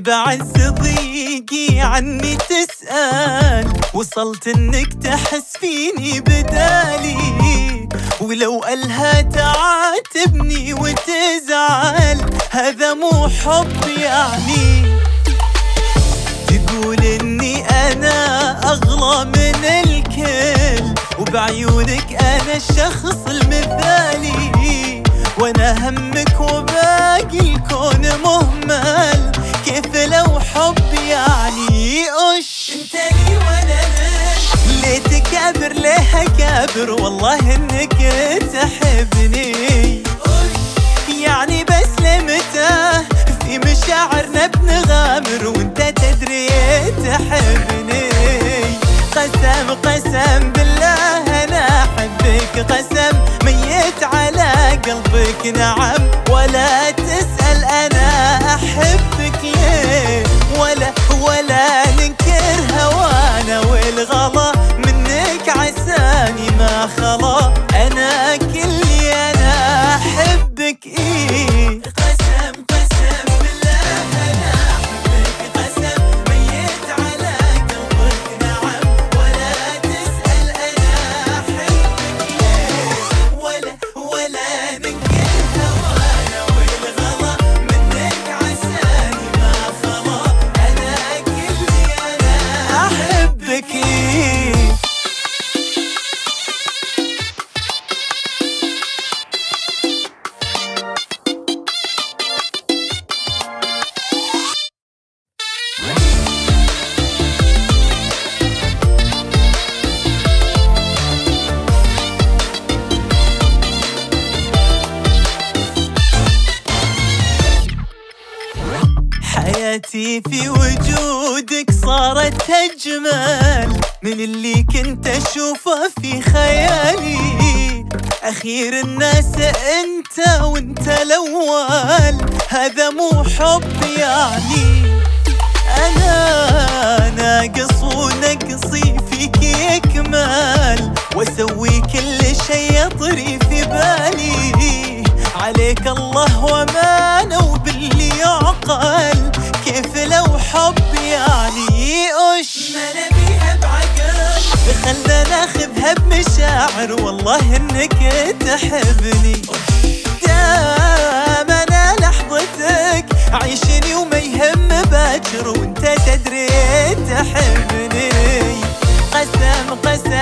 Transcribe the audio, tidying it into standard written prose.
بعز ضيقي عني تسأل، وصلت انك تحس فيني بدالي، ولو قالها تعاتبني وتزعل هذا مو حب يعني. تقول اني انا اغلى من الكل، وبعيونك انا الشخص المثالي، وانا همك وباقي الكون مهمل، كيف لو حب يعني. انت لي وانا لك، ليه تكابر ليه اكابر، والله انك تحبني يعني. بس لمتى في مشاعرنا بنغامر وانت تدري تحبني. قسم قسم بالله انا احبك، قسم ميت على قلبك نعم، ولا تسأل انا احبك ليه، ولا ننكر هوانا، والغلا منك عساني ما خلا، انا كلي انا احبك ايه. قسم قسم بالله انا احبك، قسم ميت على قلبك نعم، ولا تسأل انا احبك ليه، ولا ننكر هوانا، والغلا منك عساني ما خلا، انا كلي انا احبك ايه. حياتي في وجودك صارت أجمل من اللي كنت أشوفه في خيالي، أخير الناس أنت وأنت الأول، هذا مو حب يعني. أنا ناقص ونقصي فيك يكمل، وأسوي كل شي يطري في بالي، عليك الله ومانه وباللي يعقل، كيف لو حب يعني. ما نبيها بعقل، خلنا ناخذها بمشاعر، والله انك تحبني. دام انا لحظتك عيشني وما يهم باكر، وانت تدري تحبني. قسم قسم